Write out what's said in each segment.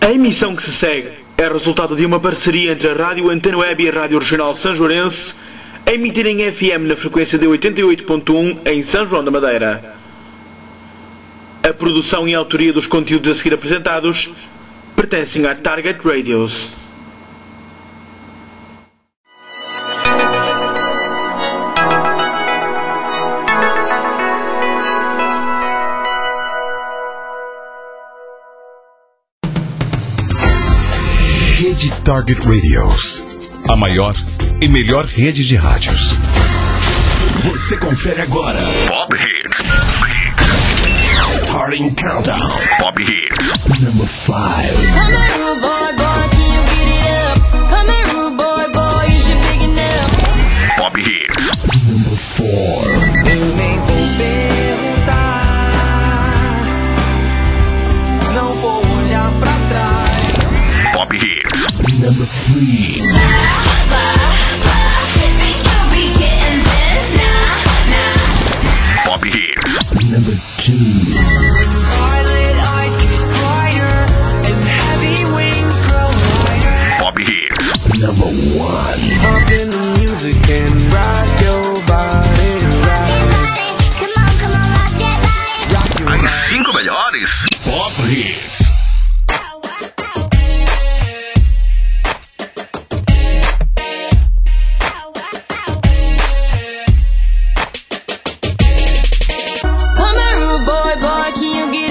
A emissão que se segue é resultado de uma parceria entre a Rádio Antena Web e a Rádio Regional Sanjoarense, a emitir em FM na frequência de 88.1 em São João da Madeira. A produção e a autoria dos conteúdos a seguir apresentados pertencem à Target Radios. Rede Target Radios, a maior e melhor rede de rádios. Você confere agora Pop Hits. Starting Countdown. Pop Hits. Number 5. Come here, rude boy, boy, can you get it up? Come here, rude boy, boy, is you big enough? Pop Hits. Number 4. Eu nem vou perguntar, não vou olhar pra trás. Pop Hits. Number 3. Pop Hits. Number 2. Violet eyes get brighter and heavy wings grow lighter. Pop Hits. Number 1. Up in the music and rock your body right. Come on, rock that body. As 5 melhores Pop Hits. Come here, rude boy, boy, can you get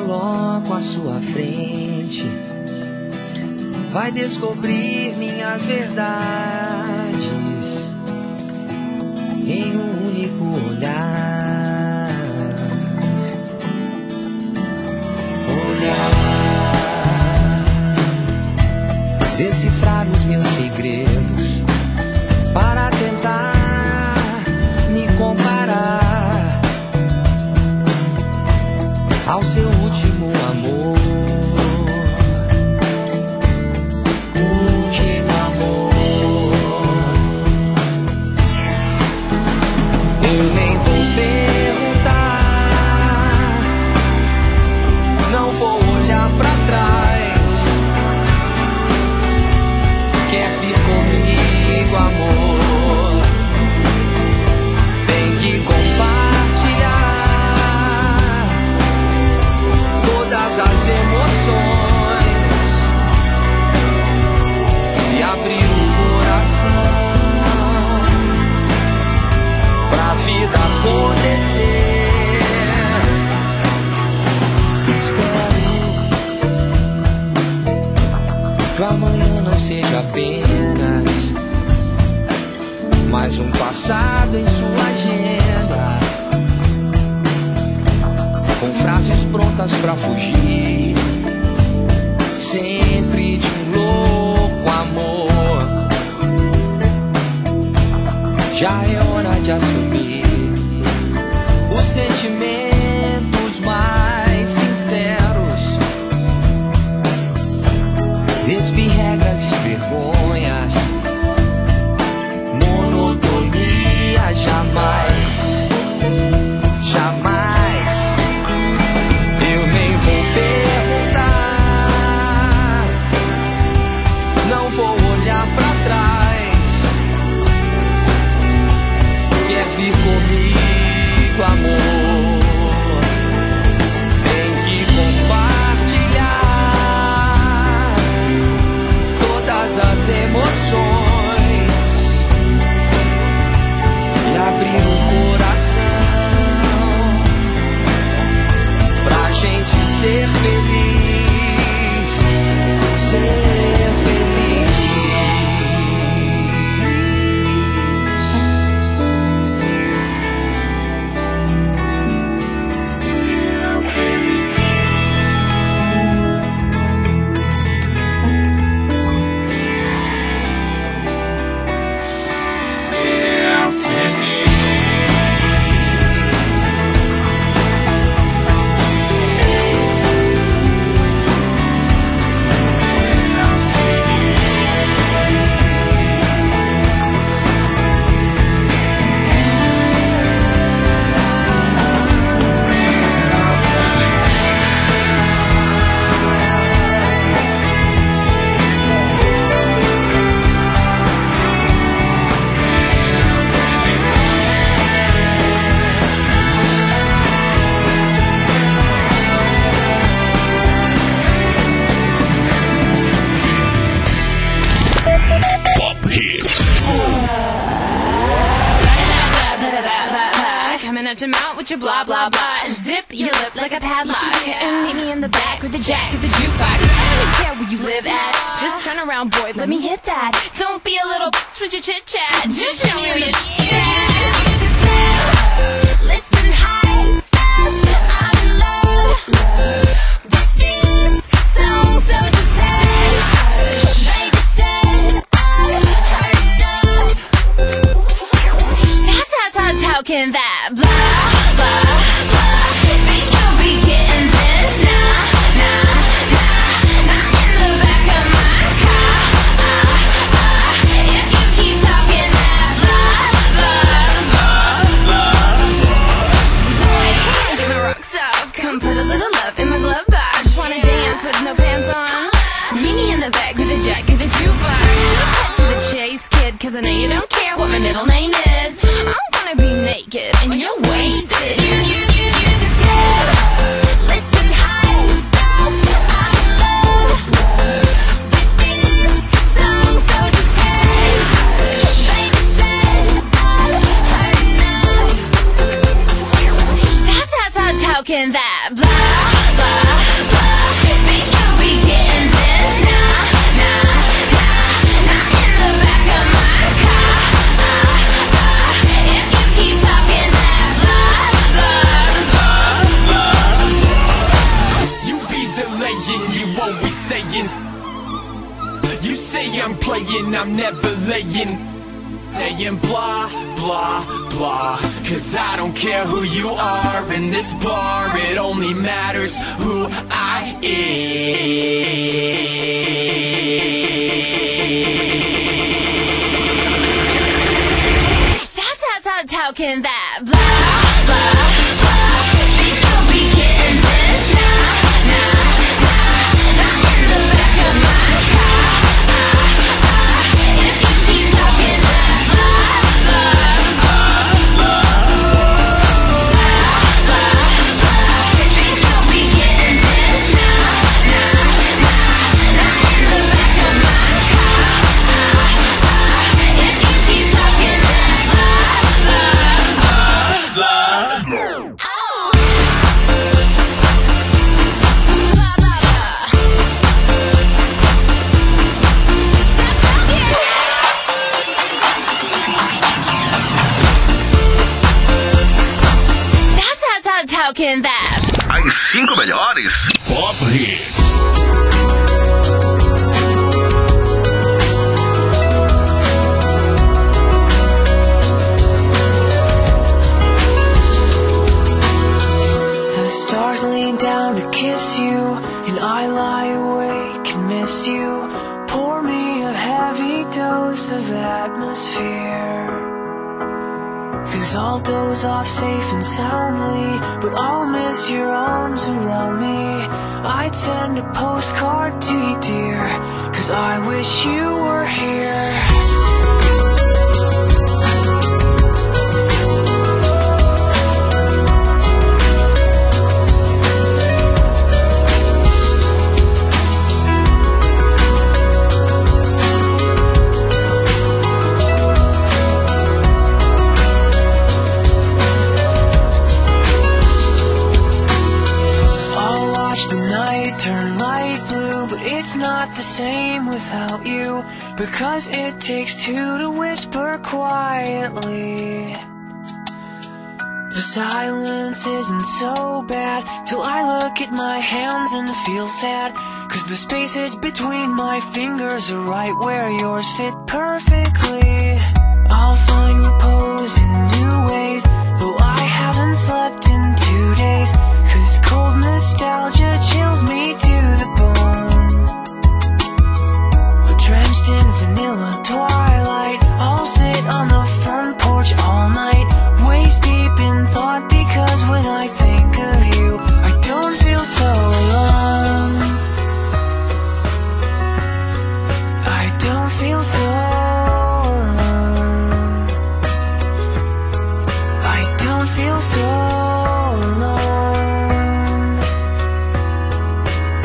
coloco à sua frente, vai descobrir minhas verdades em um único olhar. Decifrar os meus segredos para tentar me comparar ao seu último amor. Último amor. Eu nem vou perguntar, não vou olhar pra trás. Quer vir comigo, amor? Tem que compartilhar todas as emoções e abrir o coração pra vida acontecer. Espero que amanhã não seja apenas mais um passado em sua agenda, com frases prontas pra fugir sempre de um louco amor. Já é hora de assumir os sentimentos mais sinceros, despir regras e vergonhas, monotonia jamais, jamais. Eu nem vou perguntar, não vou olhar pra trás. Quer vir comigo, amor? Tem que compartilhar todas as emoções e abrir o coração pra gente ser feliz, ser feliz. Your mouth with your blah blah blah. Zip your lip like a padlock and meet me in the back with the jack of the jukebox. I don't care where you live at, just turn around, boy, let me hit that. Don't be a little bitch with your chit chat, just show me where you listen high stuff, I'm in love with these songs, so just hush. Baby said I've heard enough. How can that blah blah blah? Think you'll be getting this? Nah, nah, nah, nah. In the back of my car. If you keep talking that blah blah blah. Boy, come on, get my rocks off. Come put a little love in my glove box. Wanna dance with no pants on? Meet me in the back with the jack of the jukebox. Cut to the chase, kid, 'cause I know you don't care what my middle name is. I'm gonna be naked and you're wasted. You said, listen high stuff, I'm in love with these songs, so just hush. Baby said I've heard enough. How can that blah blah you always saying. You say I'm playing, I'm never laying. Saying blah, blah, blah. Cause I don't care who you are in this bar. It only matters who I am. How can that blah, blah, blah? Think you'll be getting this? Nah, not in the back of my car. If you keep talking that blah, blah, think you'll be getting this? Nah, not in the back of my car. If you keep talking that talking that. As 5 melhores Pop Hits. The stars lean down to kiss you, and I lie awake and miss you. Pour me a heavy dose of atmosphere. Cause I'll doze off safe and soundly, but I'll miss your arms around me. I'd send a postcard to you, dear, cause I wish you were here. Turn light blue, but it's not the same without you. Because it takes two to whisper quietly. The silence isn't so bad till I look at my hands and feel sad. Cause the spaces between my fingers are right where yours fit perfectly. I'll find repose in new ways, though I haven't slept in 2 days. Cause cold nostalgia chills me to the bone. But drenched in vanilla twilight, I'll sit on the front porch all night, waist deep in thought. Because when I think of you, I don't feel so alone. I don't feel so alone. I don't feel so alone.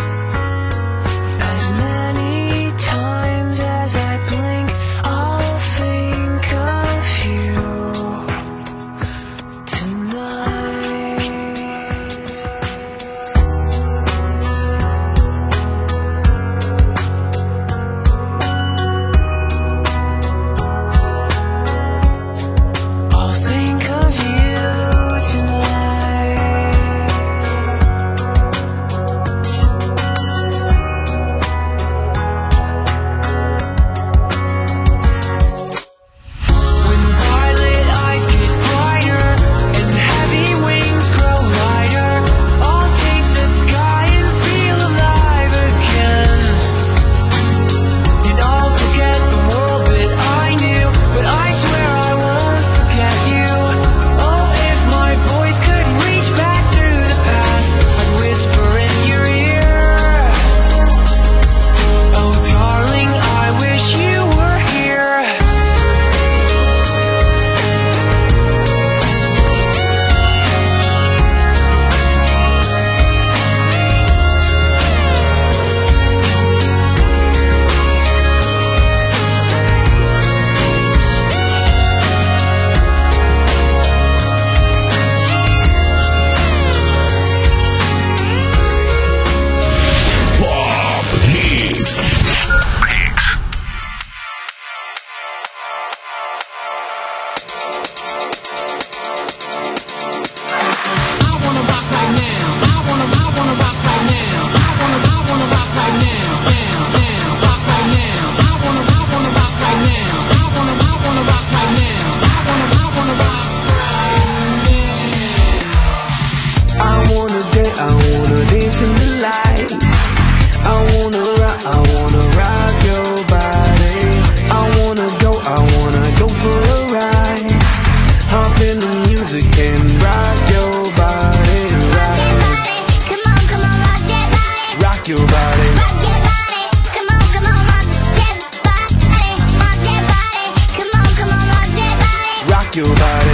your body.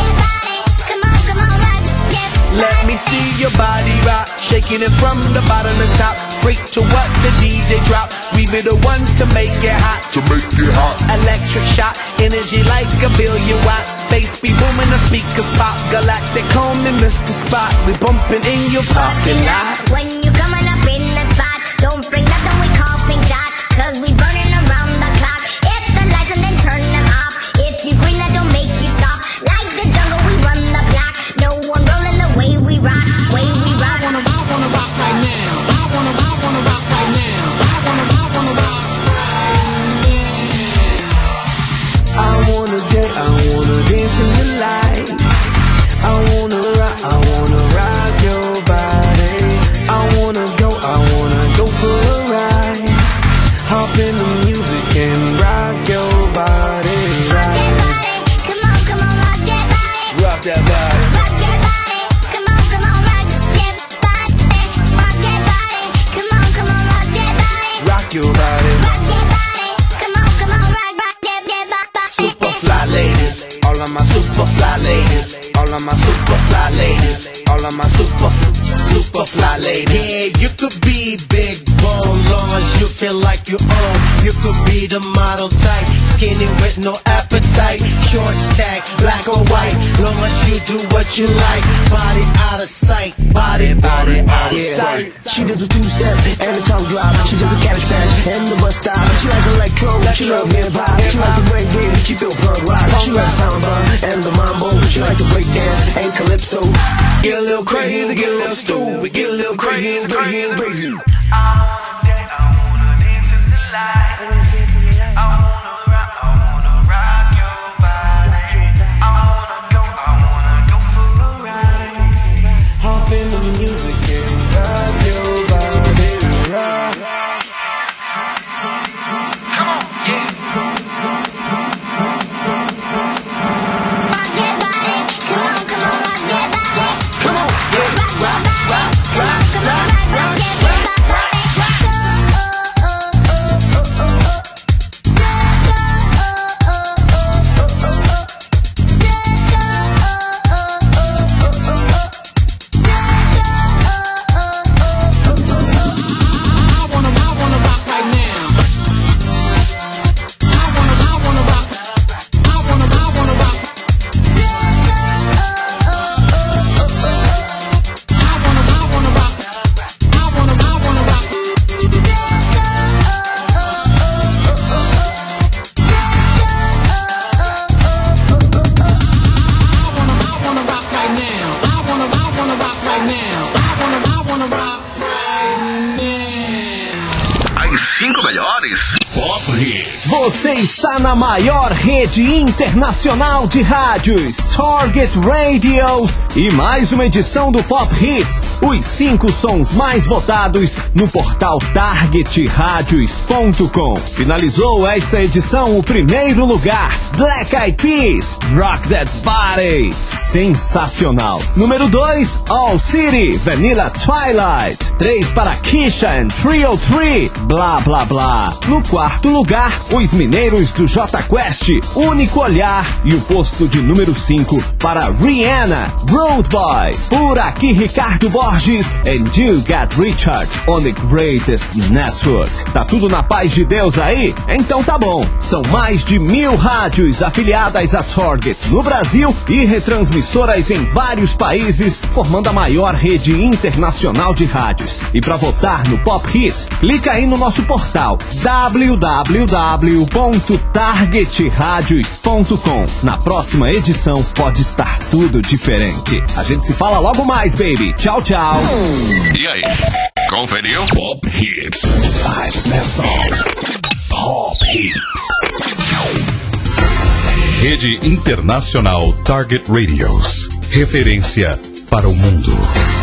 Let me see your body rock, shaking it from the bottom to top. Freak to what the DJ drop. We be the ones to make it hot. Electric shock, energy like a billion watts. Space be booming, the speakers pop. Galactic, call me Mr. Spot. We bumping in your parking lot. When you coming up in the spot, don't bring nothing we call pink dot, 'cause we burning around the clock. Hit the lights and then turn them off. If you green, that don't make you stop. Like the jungle, we run the block. No one rolling the way we rock, way we rock. I wanna rock right now. I wanna rock right now. I wanna rock right now. I wanna dance in the lights. I wanna rock your body. I wanna go for a ride. Hop in the music and rock your body. Rock that body, come on, rock that body. Rock that body. Rock that body, come on, rock that body. Rock that body, come on, rock that body. Rock your body. Rock that body, come on, rock that body. Super fly ladies, all of my super fly ladies, all of my super fly ladies, all of my super fly ladies. Yeah, you could be big bone, long as you feel like you own. You could be the model type, skinny with no appetite, short stack, black or white, long as you do what you like. Body out of sight, body out of sight. She does a two-step and a tongue drop. She does a cabbage patch and the bus stop. She likes electro, she loves hip-hop. She likes to break it, she feel punk rock. She likes samba and the mambo. She likes to break dance and calypso. Get a little crazy, get a little stupid, get a little crazy, crazy. I wanna dance in the lights. I wanna rock your body. I wanna go for a ride. Hop in the music and rock your body. Rock. Come on, yeah. Rock that body, come on, rock that body. Come on, yeah. Rock that body. Você está na maior rede internacional de rádios, Target Radios, e mais uma edição do Pop Hits, os 5 sons mais votados no portal targetradios.com. Finalizou esta edição o primeiro lugar, Black Eyed Peas, Rock That Body, sensacional. Número 2, All City, Vanilla Twilight. 3 para Keisha and 303, Blá Blá Blá. No quarto lugar, os mineiros do J Quest, Único Olhar, e o posto de número 5 para Rihanna, Road Boy. Por aqui Ricardo Borges and You Got Richard on the Greatest Network. Tá tudo na paz de Deus aí? Então tá bom. São mais de 1000 rádios afiliadas a Target no Brasil e retransmissoras em vários países, formando a maior rede internacional de rádios. E para votar no Pop Hits, clica aí no nosso portal www.targetradios.com. Na próxima edição pode estar tudo diferente. A gente se fala logo mais, baby. Tchau, tchau. E aí? Conferiu? Pop Hits. 5 best songs. Pop Hits. Rede Internacional Target Radios. Referência para o mundo.